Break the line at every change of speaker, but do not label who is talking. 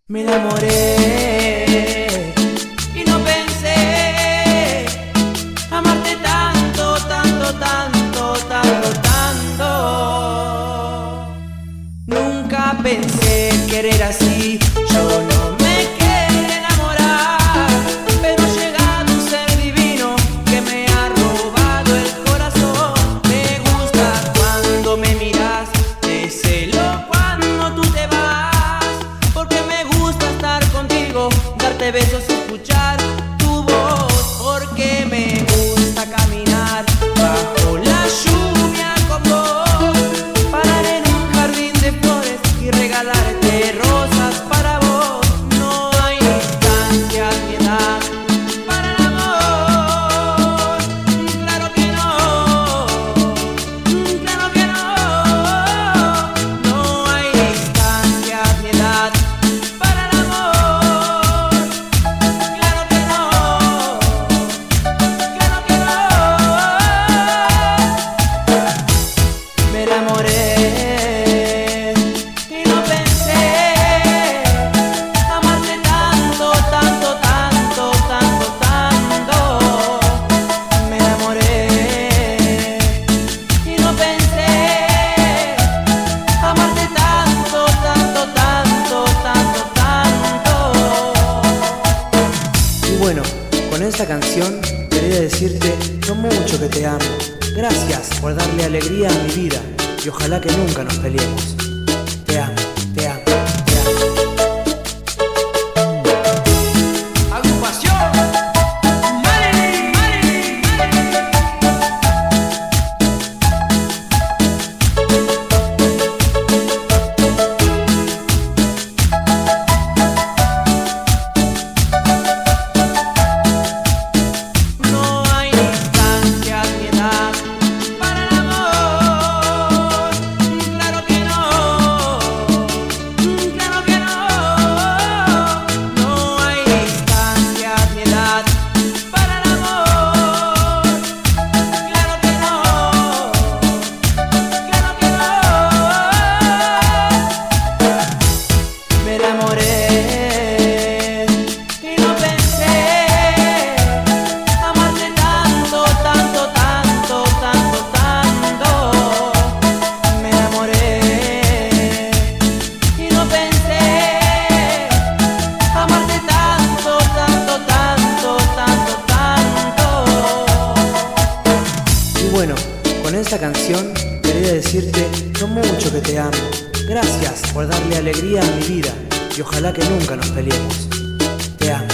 Me enamoré y no pensé amarte tanto, tanto, tanto, tanto, tanto. Nunca pensé querer así, yo no me quería enamorar, pero ha llegado un ser divino que me ha robado el corazón. Me gusta cuando me miras, te celo cuando tú te vas, porque me gusta estar contigo, darte besos y escuchar tu voz, porque me gusta caminar bajo la lluvia con vos, parar en un jardín de flores y regalarte rosas para vos. No hay distancias ni edad para el amor, claro que no, claro que no. No hay distancias ni edad para el amor, claro que no, claro que no. Me enamoré y no pensé amarte tanto, tanto, tanto, tanto, tanto. Me enamoré y no pensé amarte tanto, tanto, tanto, tanto, tanto.
Y bueno, con esta canción quería decirte lo mucho que te amo. Gracias por darle alegría a mi vida y ojalá que nunca nos peleemos. Te amo, te amo, te amo.
Agrupación Marilyn, Marilyn, no hay distancias ni edad para el amor, claro que no, claro que no. No hay distancias ni edad para el amor, claro que no, claro que no. Me enamoré y no pensé amarte tanto, tanto, tanto, tanto, tanto. Me enamoré y no pensé amarte tanto, tanto, tanto, tanto, tanto.
Y bueno, con esta canción quería decirte lo mucho que te amo. Gracias por darle alegría a mi vida y ojalá que nunca nos peleemos. Te amo.